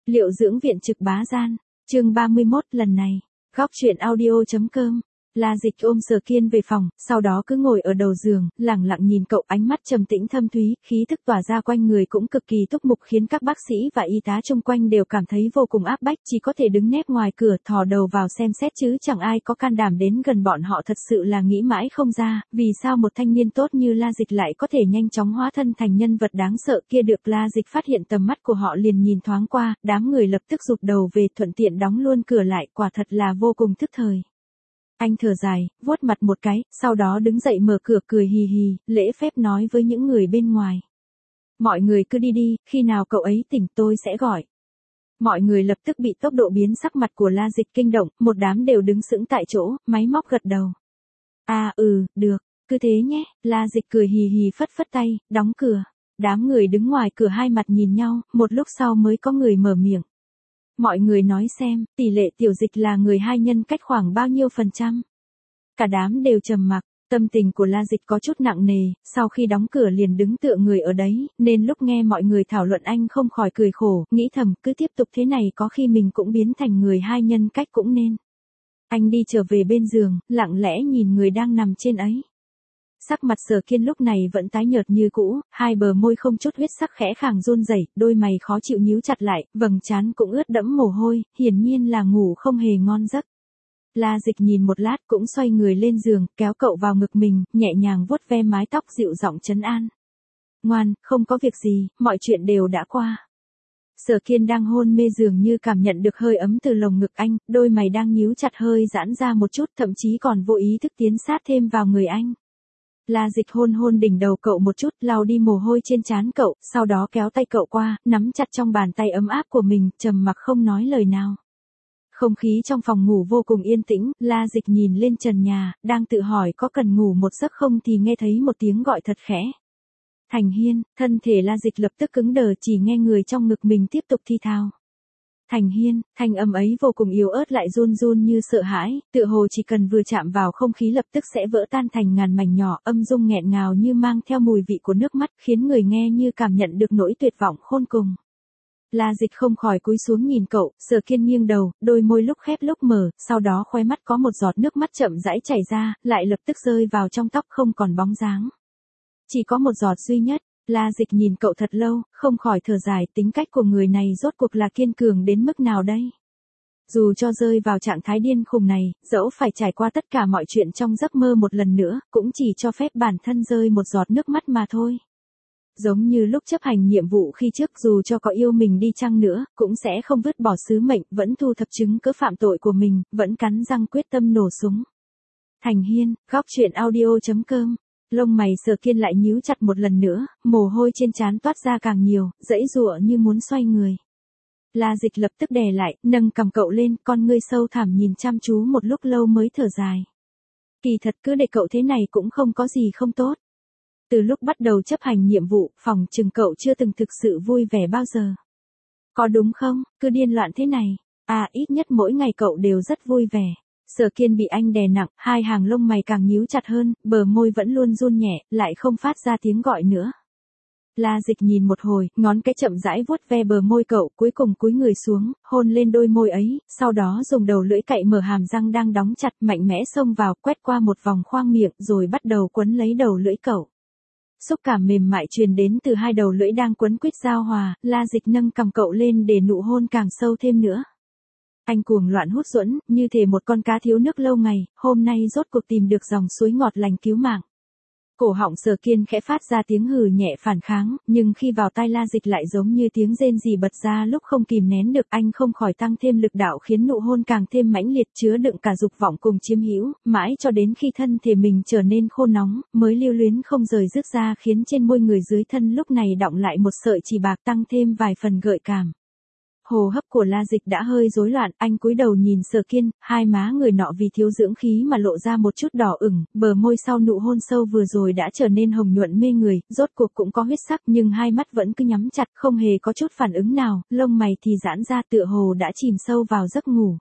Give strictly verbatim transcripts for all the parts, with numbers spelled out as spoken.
Liệu dưỡng viện trực bá gian, chương ba mươi mốt lần này, góc truyện audio.com. La Dịch ôm Sở Kiên về phòng, sau đó cứ ngồi ở đầu giường, lẳng lặng nhìn cậu, ánh mắt trầm tĩnh thâm thúy, khí thức tỏa ra quanh người cũng cực kỳ túc mục, khiến các bác sĩ và y tá xung quanh đều cảm thấy vô cùng áp bách, chỉ có thể đứng nép ngoài cửa thò đầu vào xem xét chứ chẳng ai có can đảm đến gần bọn họ. Thật sự là nghĩ mãi không ra, vì sao một thanh niên tốt như La Dịch lại có thể nhanh chóng hóa thân thành nhân vật đáng sợ kia được. La Dịch phát hiện tầm mắt của họ liền nhìn thoáng qua, đám người lập tức rụt đầu về, thuận tiện đóng luôn cửa lại, quả thật là vô cùng thức thời. Anh thở dài, vuốt mặt một cái, sau đó đứng dậy mở cửa, cười hì hì, lễ phép nói với những người bên ngoài. Mọi người cứ đi đi, khi nào cậu ấy tỉnh tôi sẽ gọi. Mọi người lập tức bị tốc độ biến sắc mặt của La Dịch kinh động, một đám đều đứng sững tại chỗ, máy móc gật đầu. À ừ, được, cứ thế nhé. La Dịch cười hì hì phất phất tay, đóng cửa. Đám người đứng ngoài cửa hai mặt nhìn nhau, một lúc sau mới có người mở miệng. Mọi người nói xem, tỷ lệ Tiểu Dịch là người hai nhân cách khoảng bao nhiêu phần trăm? Cả đám đều trầm mặc, tâm tình của La Dịch có chút nặng nề, sau khi đóng cửa liền đứng tựa người ở đấy, nên lúc nghe mọi người thảo luận anh không khỏi cười khổ, nghĩ thầm cứ tiếp tục thế này có khi mình cũng biến thành người hai nhân cách cũng nên. Anh đi trở về bên giường, lặng lẽ nhìn người đang nằm trên ấy. Sắc mặt Sở Kiên lúc này vẫn tái nhợt như cũ, hai bờ môi không chút huyết sắc khẽ khàng run rẩy, đôi mày khó chịu nhíu chặt lại, vầng trán cũng ướt đẫm mồ hôi, hiển nhiên là ngủ không hề ngon giấc. La Dịch nhìn một lát cũng xoay người lên giường, kéo cậu vào ngực mình, nhẹ nhàng vuốt ve mái tóc, dịu giọng trấn an. Ngoan, không có việc gì, mọi chuyện đều đã qua. Sở Kiên đang hôn mê dường như cảm nhận được hơi ấm từ lồng ngực anh, đôi mày đang nhíu chặt hơi giãn ra một chút, thậm chí còn vô ý thức tiến sát thêm vào người anh. La Dịch hôn hôn đỉnh đầu cậu một chút, lau đi mồ hôi trên trán cậu, sau đó kéo tay cậu qua, nắm chặt trong bàn tay ấm áp của mình, trầm mặc không nói lời nào. Không khí trong phòng ngủ vô cùng yên tĩnh, La Dịch nhìn lên trần nhà, đang tự hỏi có cần ngủ một giấc không thì nghe thấy một tiếng gọi thật khẽ. Thành Hiên. Thân thể La Dịch lập tức cứng đờ, chỉ nghe người trong ngực mình tiếp tục thi thào. Thành Hiên. Thanh âm ấy vô cùng yếu ớt lại run run như sợ hãi, tựa hồ chỉ cần vừa chạm vào không khí lập tức sẽ vỡ tan thành ngàn mảnh nhỏ, âm dung nghẹn ngào như mang theo mùi vị của nước mắt, khiến người nghe như cảm nhận được nỗi tuyệt vọng khôn cùng. La Dịch không khỏi cúi xuống nhìn cậu, Sở Kiên nghiêng đầu, đôi môi lúc khép lúc mở, sau đó khóe mắt có một giọt nước mắt chậm rãi chảy ra, lại lập tức rơi vào trong tóc không còn bóng dáng. Chỉ có một giọt duy nhất. La Dịch nhìn cậu thật lâu, không khỏi thở dài, tính cách của người này rốt cuộc là kiên cường đến mức nào đây? Dù cho rơi vào trạng thái điên khùng này, dẫu phải trải qua tất cả mọi chuyện trong giấc mơ một lần nữa, cũng chỉ cho phép bản thân rơi một giọt nước mắt mà thôi. Giống như lúc chấp hành nhiệm vụ khi trước, dù cho có yêu mình đi chăng nữa, cũng sẽ không vứt bỏ sứ mệnh, vẫn thu thập chứng cứ phạm tội của mình, vẫn cắn răng quyết tâm nổ súng. Thành Hiên. Góc truyện audio.com. Lông mày Sở Kiên lại nhíu chặt một lần nữa, mồ hôi trên trán toát ra càng nhiều, giãy giụa như muốn xoay người. La Dịch lập tức đè lại, nâng cằm cậu lên, con ngươi sâu thẳm nhìn chăm chú một lúc lâu mới thở dài. Kỳ thật cứ để cậu thế này cũng không có gì không tốt. Từ lúc bắt đầu chấp hành nhiệm vụ, phòng chừng cậu chưa từng thực sự vui vẻ bao giờ. Có đúng không, cứ điên loạn thế này, à ít nhất mỗi ngày cậu đều rất vui vẻ. Sở Kiên bị anh đè nặng, hai hàng lông mày càng nhíu chặt hơn, bờ môi vẫn luôn run nhẹ, lại không phát ra tiếng gọi nữa. La Dịch nhìn một hồi, ngón cái chậm rãi vuốt ve bờ môi cậu, cuối cùng cúi người xuống, hôn lên đôi môi ấy, sau đó dùng đầu lưỡi cạy mở hàm răng đang đóng chặt, mạnh mẽ xông vào, quét qua một vòng khoang miệng, rồi bắt đầu quấn lấy đầu lưỡi cậu. Xúc cảm mềm mại truyền đến từ hai đầu lưỡi đang quấn quýt giao hòa, La Dịch nâng cằm cậu lên để nụ hôn càng sâu thêm nữa. Anh cuồng loạn hút duẫn, như thể một con cá thiếu nước lâu ngày, hôm nay rốt cuộc tìm được dòng suối ngọt lành cứu mạng. Cổ họng Sở Kiên khẽ phát ra tiếng hừ nhẹ phản kháng, nhưng khi vào tai La Dịch lại giống như tiếng rên rỉ bật ra lúc không kìm nén được, anh không khỏi tăng thêm lực đạo khiến nụ hôn càng thêm mãnh liệt, chứa đựng cả dục vọng cùng chiếm hữu, mãi cho đến khi thân thể mình trở nên khô nóng, mới lưu luyến không rời dứt ra, khiến trên môi người dưới thân lúc này đọng lại một sợi chỉ bạc, tăng thêm vài phần gợi cảm. Hô hấp của La Dịch đã hơi rối loạn, anh cúi đầu nhìn Sở Kiên, hai má người nọ vì thiếu dưỡng khí mà lộ ra một chút đỏ ửng, bờ môi sau nụ hôn sâu vừa rồi đã trở nên hồng nhuận mê người, rốt cuộc cũng có huyết sắc, nhưng hai mắt vẫn cứ nhắm chặt, không hề có chút phản ứng nào, lông mày thì giãn ra, tựa hồ đã chìm sâu vào giấc ngủ.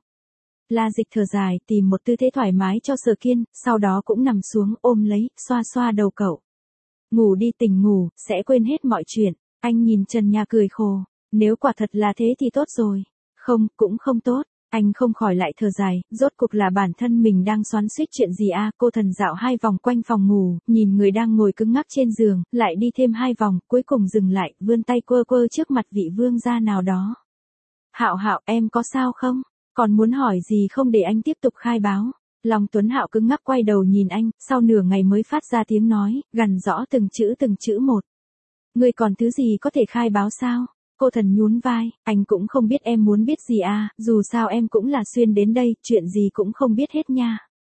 La Dịch thở dài, tìm một tư thế thoải mái cho Sở Kiên, sau đó cũng nằm xuống, ôm lấy, xoa xoa đầu cậu. Ngủ đi, tỉnh ngủ, sẽ quên hết mọi chuyện. Anh nhìn trần nhà cười khổ. Nếu quả thật là thế thì tốt rồi. Không, cũng không tốt. Anh không khỏi lại thở dài, rốt cuộc là bản thân mình đang xoắn xuýt chuyện gì a? Cô thần dạo hai vòng quanh phòng ngủ, nhìn người đang ngồi cứng ngắc trên giường, lại đi thêm hai vòng, cuối cùng dừng lại, vươn tay quơ quơ trước mặt vị vương gia nào đó. Hạo Hạo, em có sao không? Còn muốn hỏi gì không để anh tiếp tục khai báo? Long Tuấn Hạo cứng ngắc quay đầu nhìn anh, sau nửa ngày mới phát ra tiếng nói, gằn rõ từng chữ từng chữ một. Ngươi còn thứ gì có thể khai báo sao? Cô thần nhún vai, anh cũng không biết em muốn biết gì à, dù sao em cũng là xuyên đến đây, chuyện gì cũng không biết hết nha.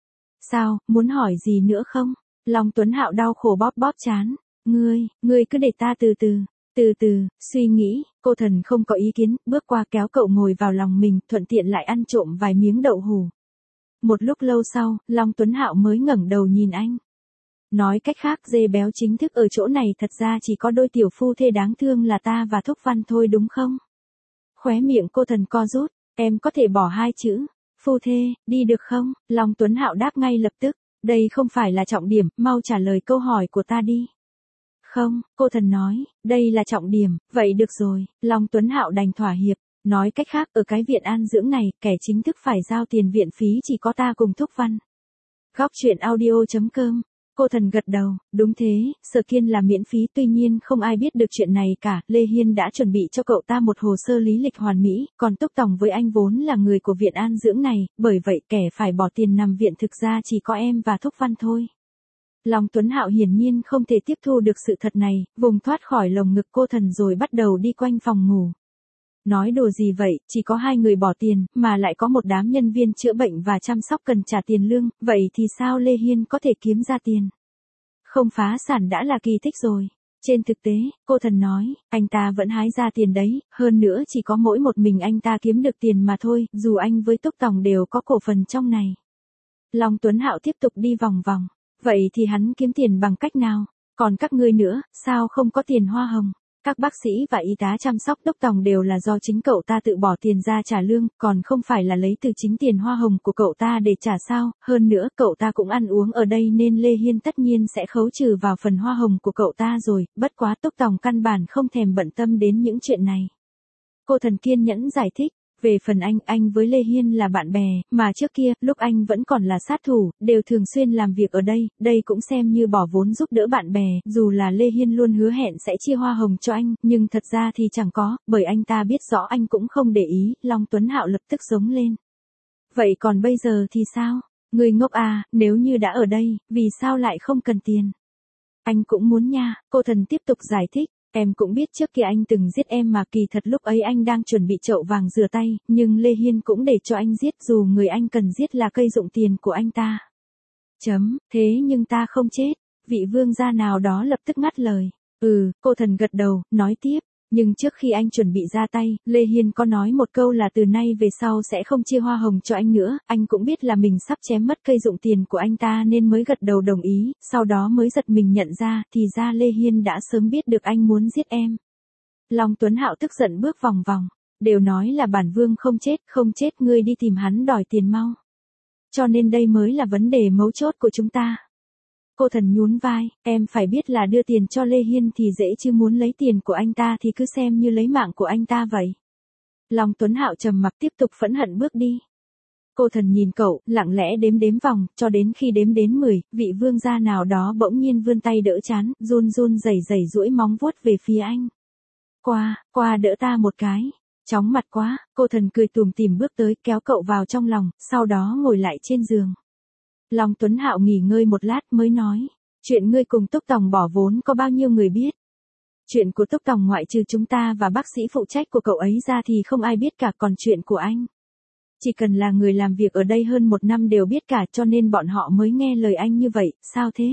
Sao, muốn hỏi gì nữa không? Long Tuấn Hạo đau khổ bóp bóp trán. Ngươi, ngươi cứ để ta từ từ, từ từ, suy nghĩ, cô thần không có ý kiến, bước qua kéo cậu ngồi vào lòng mình, thuận tiện lại ăn trộm vài miếng đậu hủ. Một lúc lâu sau, Long Tuấn Hạo mới ngẩng đầu nhìn anh. Nói cách khác, dê béo chính thức ở chỗ này thật ra chỉ có đôi tiểu phu thê đáng thương là ta và Thúc Văn thôi đúng không? Khóe miệng cô thần co rút, em có thể bỏ hai chữ, phu thê, đi được không? Long Tuấn Hạo đáp ngay lập tức, đây không phải là trọng điểm, mau trả lời câu hỏi của ta đi. Không, cô thần nói, đây là trọng điểm, vậy được rồi, Long Tuấn Hạo đành thỏa hiệp. Nói cách khác, ở cái viện an dưỡng này, kẻ chính thức phải giao tiền viện phí chỉ có ta cùng Thúc Văn. Góc truyện audio chấm com. Cô thần gật đầu, đúng thế, Sở Kiên là miễn phí, tuy nhiên không ai biết được chuyện này cả, Lê Hiên đã chuẩn bị cho cậu ta một hồ sơ lý lịch hoàn mỹ, còn Túc Tòng với anh vốn là người của viện an dưỡng này, bởi vậy kẻ phải bỏ tiền nằm viện thực ra chỉ có em và Thúc Văn thôi. Long Tuấn Hạo hiển nhiên không thể tiếp thu được sự thật này, vùng thoát khỏi lồng ngực cô thần rồi bắt đầu đi quanh phòng ngủ. Nói đùa gì vậy, chỉ có hai người bỏ tiền, mà lại có một đám nhân viên chữa bệnh và chăm sóc cần trả tiền lương, vậy thì sao Lê Hiên có thể kiếm ra tiền? Không phá sản đã là kỳ tích rồi. Trên thực tế, cô thần nói, anh ta vẫn hái ra tiền đấy, hơn nữa chỉ có mỗi một mình anh ta kiếm được tiền mà thôi, dù anh với Túc Tòng đều có cổ phần trong này. Long Tuấn Hạo tiếp tục đi vòng vòng, vậy thì hắn kiếm tiền bằng cách nào? Còn các ngươi nữa, sao không có tiền hoa hồng? Các bác sĩ và y tá chăm sóc Túc Tòng đều là do chính cậu ta tự bỏ tiền ra trả lương, còn không phải là lấy từ chính tiền hoa hồng của cậu ta để trả sao, hơn nữa cậu ta cũng ăn uống ở đây nên Lê Hiên tất nhiên sẽ khấu trừ vào phần hoa hồng của cậu ta rồi, bất quá Túc Tòng căn bản không thèm bận tâm đến những chuyện này. Cô thần kiên nhẫn giải thích. Về phần anh, anh với Lê Hiên là bạn bè, mà trước kia, lúc anh vẫn còn là sát thủ, đều thường xuyên làm việc ở đây, đây cũng xem như bỏ vốn giúp đỡ bạn bè, dù là Lê Hiên luôn hứa hẹn sẽ chia hoa hồng cho anh, nhưng thật ra thì chẳng có, bởi anh ta biết rõ anh cũng không để ý, Long Tuấn Hạo lập tức giống lên. Vậy còn bây giờ thì sao? Người ngốc à, nếu như đã ở đây, vì sao lại không cần tiền? Anh cũng muốn nha, cô thần tiếp tục giải thích. Em cũng biết trước kia anh từng giết em mà kỳ thật lúc ấy anh đang chuẩn bị chậu vàng rửa tay, nhưng Lê Hiên cũng để cho anh giết dù người anh cần giết là cây dụng tiền của anh ta. Chấm, thế nhưng ta không chết, vị vương gia nào đó lập tức ngắt lời. Ừ, cô thần gật đầu, nói tiếp. Nhưng trước khi anh chuẩn bị ra tay, Lê Hiên có nói một câu là từ nay về sau sẽ không chia hoa hồng cho anh nữa, anh cũng biết là mình sắp chém mất cây dụng tiền của anh ta nên mới gật đầu đồng ý, sau đó mới giật mình nhận ra, thì ra Lê Hiên đã sớm biết được anh muốn giết em. Long Tuấn Hạo tức giận bước vòng vòng, đều nói là bản vương không chết, không chết ngươi đi tìm hắn đòi tiền mau. Cho nên đây mới là vấn đề mấu chốt của chúng ta. Cô thần nhún vai, em phải biết là đưa tiền cho Lê Hiên thì dễ chứ muốn lấy tiền của anh ta thì cứ xem như lấy mạng của anh ta vậy. Long Tuấn Hạo trầm mặc tiếp tục phẫn hận bước đi. Cô thần nhìn cậu, lặng lẽ đếm đếm vòng, cho đến khi đếm đến mười, vị vương gia nào đó bỗng nhiên vươn tay đỡ chán, run run rẩy rẩy duỗi móng vuốt về phía anh. Qua, qua đỡ ta một cái. Chóng mặt quá, cô thần cười tủm tỉm bước tới kéo cậu vào trong lòng, sau đó ngồi lại trên giường. Long Tuấn Hạo nghỉ ngơi một lát mới nói, chuyện ngươi cùng Túc Tòng bỏ vốn có bao nhiêu người biết? Chuyện của Túc Tòng ngoại trừ chúng ta và bác sĩ phụ trách của cậu ấy ra thì không ai biết cả, còn chuyện của anh. Chỉ cần là người làm việc ở đây hơn một năm đều biết cả, cho nên bọn họ mới nghe lời anh như vậy, sao thế?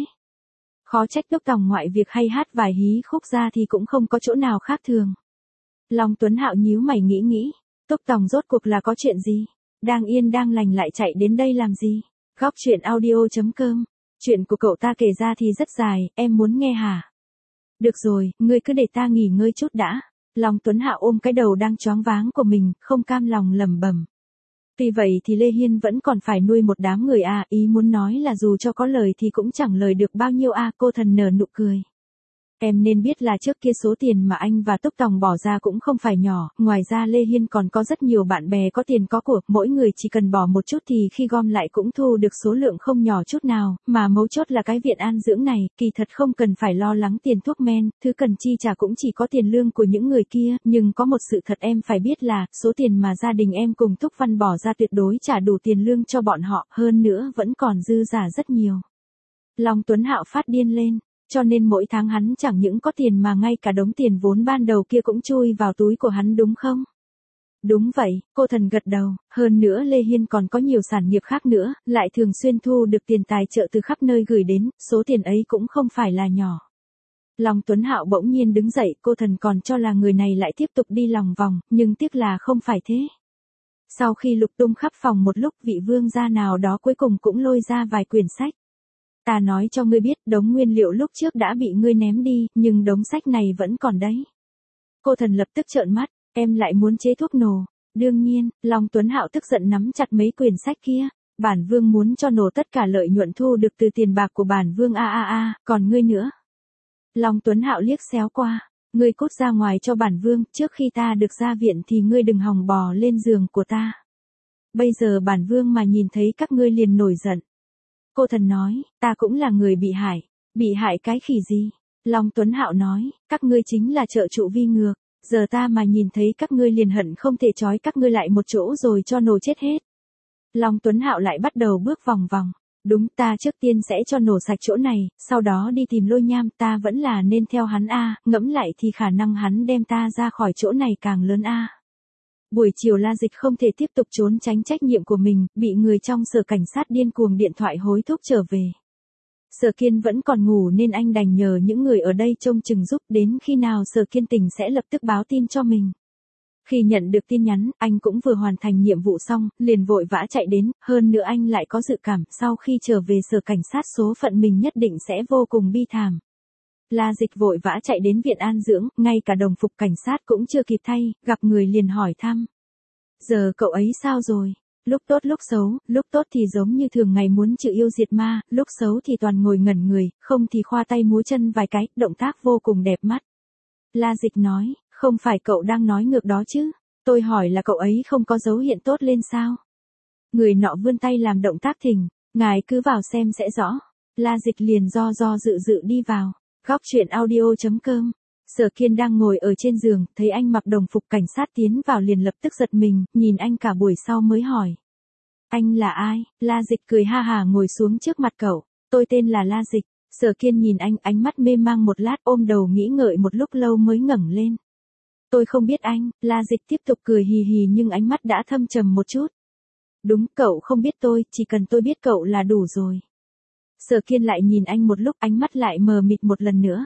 Khó trách Túc Tòng ngoại việc hay hát vài hí khúc ra thì cũng không có chỗ nào khác thường. Long Tuấn Hạo nhíu mày nghĩ nghĩ, Túc Tòng rốt cuộc là có chuyện gì? Đang yên đang lành lại chạy đến đây làm gì? Góc truyện audio chấm com. Chuyện của cậu ta kể ra thì rất dài, em muốn nghe hả? Được rồi, ngươi cứ để ta nghỉ ngơi chút đã. Long Tuấn Hạo ôm cái đầu đang choáng váng của mình, không cam lòng lẩm bẩm. Tuy vậy thì Lê Hiên vẫn còn phải nuôi một đám người à, ý muốn nói là dù cho có lời thì cũng chẳng lời được bao nhiêu à, cô thần nở nụ cười. Em nên biết là trước kia số tiền mà anh và Túc Tòng bỏ ra cũng không phải nhỏ, ngoài ra Lê Hiên còn có rất nhiều bạn bè có tiền có của, mỗi người chỉ cần bỏ một chút thì khi gom lại cũng thu được số lượng không nhỏ chút nào, mà mấu chốt là cái viện an dưỡng này, kỳ thật không cần phải lo lắng tiền thuốc men, thứ cần chi trả cũng chỉ có tiền lương của những người kia, nhưng có một sự thật em phải biết là, số tiền mà gia đình em cùng Túc Văn bỏ ra tuyệt đối trả đủ tiền lương cho bọn họ, hơn nữa vẫn còn dư giả rất nhiều. Long Tuấn Hạo phát điên lên. Cho nên mỗi tháng hắn chẳng những có tiền mà ngay cả đống tiền vốn ban đầu kia cũng chui vào túi của hắn đúng không? Đúng vậy, cô thần gật đầu, hơn nữa Lê Hiên còn có nhiều sản nghiệp khác nữa, lại thường xuyên thu được tiền tài trợ từ khắp nơi gửi đến, số tiền ấy cũng không phải là nhỏ. Long Tuấn Hạo bỗng nhiên đứng dậy, cô thần còn cho là người này lại tiếp tục đi lòng vòng, nhưng tiếc là không phải thế. Sau khi lục tung khắp phòng một lúc, vị vương gia nào đó cuối cùng cũng lôi ra vài quyển sách. Ta nói cho ngươi biết, đống nguyên liệu lúc trước đã bị ngươi ném đi, nhưng đống sách này vẫn còn đấy. Cô thần lập tức trợn mắt, em lại muốn chế thuốc nổ. Đương nhiên, Long Tuấn Hạo tức giận nắm chặt mấy quyển sách kia. Bản vương muốn cho nổ tất cả lợi nhuận thu được từ tiền bạc của bản vương a a a, còn ngươi nữa. Long Tuấn Hạo liếc xéo qua, ngươi cút ra ngoài cho bản vương, trước khi ta được ra viện thì ngươi đừng hòng bò lên giường của ta. Bây giờ bản vương mà nhìn thấy các ngươi liền nổi giận. Cô thần nói, ta cũng là người bị hại. Bị hại cái khỉ gì? Long Tuấn Hạo nói, các ngươi chính là trợ trụ vi ngược. Giờ ta mà nhìn thấy các ngươi liền hận không thể trói các ngươi lại một chỗ rồi cho nổ chết hết. Long Tuấn Hạo lại bắt đầu bước vòng vòng. Đúng, ta trước tiên sẽ cho nổ sạch chỗ này, sau đó đi tìm Lôi Nham, ta vẫn là nên theo hắn a, ngẫm lại thì khả năng hắn đem ta ra khỏi chỗ này càng lớn a. Buổi chiều La Dịch không thể tiếp tục trốn tránh trách nhiệm của mình, bị người trong sở cảnh sát điên cuồng điện thoại hối thúc trở về. Sở Kiên vẫn còn ngủ nên anh đành nhờ những người ở đây trông chừng giúp, đến khi nào Sở Kiên tỉnh sẽ lập tức báo tin cho mình. Khi nhận được tin nhắn, anh cũng vừa hoàn thành nhiệm vụ xong, liền vội vã chạy đến, hơn nữa anh lại có dự cảm sau khi trở về sở cảnh sát số phận mình nhất định sẽ vô cùng bi thảm. La Dịch vội vã chạy đến viện an dưỡng, ngay cả đồng phục cảnh sát cũng chưa kịp thay, gặp người liền hỏi thăm. Giờ cậu ấy sao rồi? Lúc tốt lúc xấu, lúc tốt thì giống như thường ngày muốn chịu yêu diệt ma, lúc xấu thì toàn ngồi ngẩn người, không thì khoa tay múa chân vài cái, động tác vô cùng đẹp mắt. La Dịch nói, không phải cậu đang nói ngược đó chứ? Tôi hỏi là cậu ấy không có dấu hiện tốt lên sao? Người nọ vươn tay làm động tác thỉnh, ngài cứ vào xem sẽ rõ. La Dịch liền do do dự dự đi vào. Góc truyện audio chấm com. Sở Kiên đang ngồi ở trên giường, thấy anh mặc đồng phục cảnh sát tiến vào liền lập tức giật mình, nhìn anh cả buổi sau mới hỏi. Anh là ai? La Dịch cười ha hà ngồi xuống trước mặt cậu. Tôi tên là La Dịch. Sở Kiên nhìn anh, ánh mắt mê mang một lát, ôm đầu nghĩ ngợi một lúc lâu mới ngẩng lên. Tôi không biết anh. La Dịch tiếp tục cười hì hì nhưng ánh mắt đã thâm trầm một chút. Đúng, cậu không biết tôi, chỉ cần tôi biết cậu là đủ rồi. Sở Kiên lại nhìn anh một lúc, ánh mắt lại mờ mịt một lần nữa.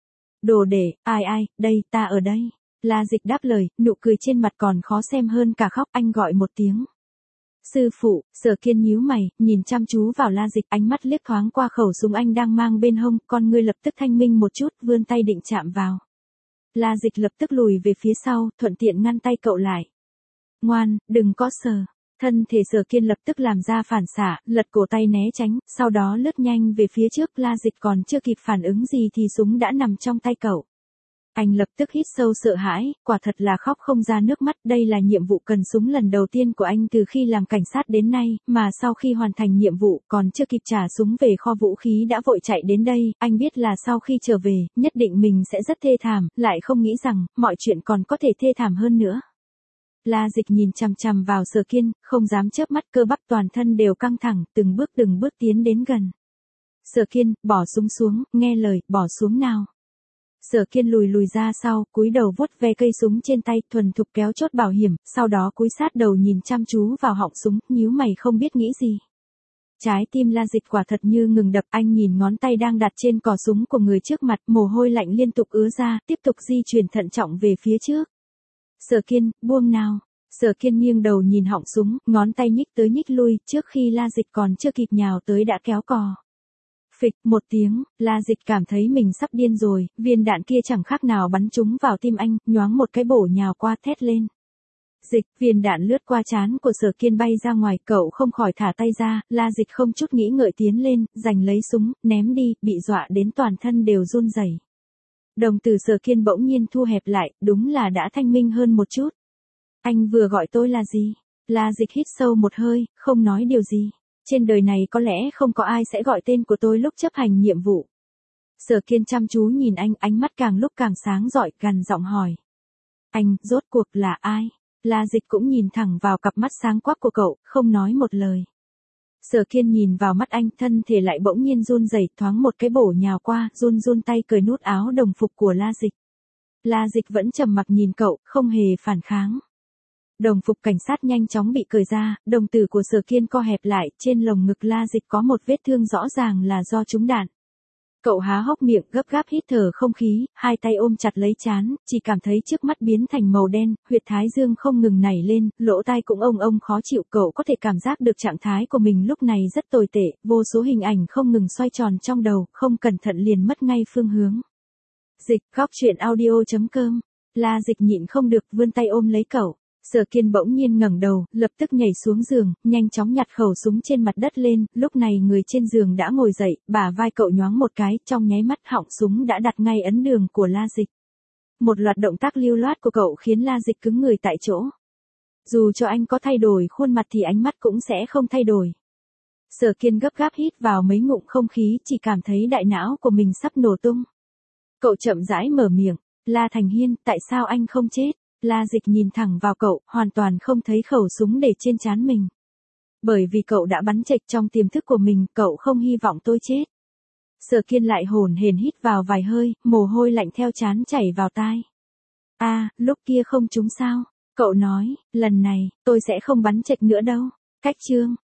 Đồ để, ai ai, đây, ta ở đây. La Dịch đáp lời, nụ cười trên mặt còn khó xem hơn cả khóc, anh gọi một tiếng. Sư phụ. Sở Kiên nhíu mày, nhìn chăm chú vào La Dịch, ánh mắt liếc thoáng qua khẩu súng anh đang mang bên hông, con ngươi lập tức thanh minh một chút, vươn tay định chạm vào. La Dịch lập tức lùi về phía sau, thuận tiện ngăn tay cậu lại. Ngoan, đừng có sờ. Thân thể Sở Kiên lập tức làm ra phản xạ, lật cổ tay né tránh, sau đó lướt nhanh về phía trước. La Dịch còn chưa kịp phản ứng gì thì súng đã nằm trong tay cậu. Anh lập tức hít sâu sợ hãi, quả thật là khóc không ra nước mắt, đây là nhiệm vụ cần súng lần đầu tiên của anh từ khi làm cảnh sát đến nay, mà sau khi hoàn thành nhiệm vụ còn chưa kịp trả súng về kho vũ khí đã vội chạy đến đây, anh biết là sau khi trở về, nhất định mình sẽ rất thê thảm, lại không nghĩ rằng, mọi chuyện còn có thể thê thảm hơn nữa. La Dịch nhìn chằm chằm vào Sở Kiên, không dám chớp mắt, cơ bắp toàn thân đều căng thẳng, từng bước từng bước tiến đến gần. Sở Kiên, bỏ súng xuống, nghe lời, bỏ xuống nào. Sở Kiên lùi lùi ra sau, cúi đầu vuốt ve cây súng trên tay, thuần thục kéo chốt bảo hiểm, sau đó cúi sát đầu nhìn chăm chú vào họng súng, nhíu mày không biết nghĩ gì. Trái tim La Dịch quả thật như ngừng đập, anh nhìn ngón tay đang đặt trên cò súng của người trước mặt, mồ hôi lạnh liên tục ứa ra, tiếp tục di chuyển thận trọng về phía trước. Sở Kiên, buông nào. Sở Kiên nghiêng đầu nhìn họng súng, ngón tay nhích tới nhích lui, trước khi La Dịch còn chưa kịp nhào tới đã kéo cò. Phịch, một tiếng, La Dịch cảm thấy mình sắp điên rồi, viên đạn kia chẳng khác nào bắn trúng vào tim anh, nhoáng một cái bổ nhào qua thét lên. Dịch, viên đạn lướt qua trán của Sở Kiên bay ra ngoài, cậu không khỏi thả tay ra, La Dịch không chút nghĩ ngợi tiến lên, giành lấy súng, ném đi, bị dọa đến toàn thân đều run rẩy. Đồng tử Sở Kiên bỗng nhiên thu hẹp lại, đúng là đã thanh minh hơn một chút. Anh vừa gọi tôi là gì? La Dịch hít sâu một hơi, không nói điều gì. Trên đời này có lẽ không có ai sẽ gọi tên của tôi lúc chấp hành nhiệm vụ. Sở Kiên chăm chú nhìn anh, ánh mắt càng lúc càng sáng rọi, gằn giọng hỏi. Anh, rốt cuộc là ai? La Dịch cũng nhìn thẳng vào cặp mắt sáng quắc của cậu, không nói một lời. Sở Kiên nhìn vào mắt anh, thân thể lại bỗng nhiên run rẩy, thoáng một cái bổ nhào qua, run run tay cởi nút áo đồng phục của La Dịch. La Dịch vẫn trầm mặc nhìn cậu, không hề phản kháng. Đồng phục cảnh sát nhanh chóng bị cởi ra, đồng tử của Sở Kiên co hẹp lại, trên lồng ngực La Dịch có một vết thương rõ ràng là do trúng đạn. Cậu há hốc miệng, gấp gáp hít thở không khí, hai tay ôm chặt lấy trán, chỉ cảm thấy trước mắt biến thành màu đen, huyệt thái dương không ngừng nảy lên, lỗ tai cũng ông ông khó chịu. Cậu có thể cảm giác được trạng thái của mình lúc này rất tồi tệ, vô số hình ảnh không ngừng xoay tròn trong đầu, không cẩn thận liền mất ngay phương hướng. Dịch, góc truyện audio chấm com. La Dịch nhịn không được, vươn tay ôm lấy cậu. Sở Kiên bỗng nhiên ngẩng đầu, lập tức nhảy xuống giường, nhanh chóng nhặt khẩu súng trên mặt đất lên, lúc này người trên giường đã ngồi dậy, bả vai cậu nhoáng một cái, trong nháy mắt họng súng đã đặt ngay ấn đường của La Dịch. Một loạt động tác lưu loát của cậu khiến La Dịch cứng người tại chỗ. Dù cho anh có thay đổi khuôn mặt thì ánh mắt cũng sẽ không thay đổi. Sở Kiên gấp gáp hít vào mấy ngụm không khí, chỉ cảm thấy đại não của mình sắp nổ tung. Cậu chậm rãi mở miệng, La Thành Hiên, tại sao anh không chết? La Dịch nhìn thẳng vào cậu, hoàn toàn không thấy khẩu súng để trên trán mình. Bởi vì cậu đã bắn chệch trong tiềm thức của mình, cậu không hy vọng tôi chết. Sở Kiên lại hổn hển hít vào vài hơi, mồ hôi lạnh theo trán chảy vào tai. A, à, lúc kia không trúng sao? Cậu nói, lần này, tôi sẽ không bắn chệch nữa đâu. Cách chương.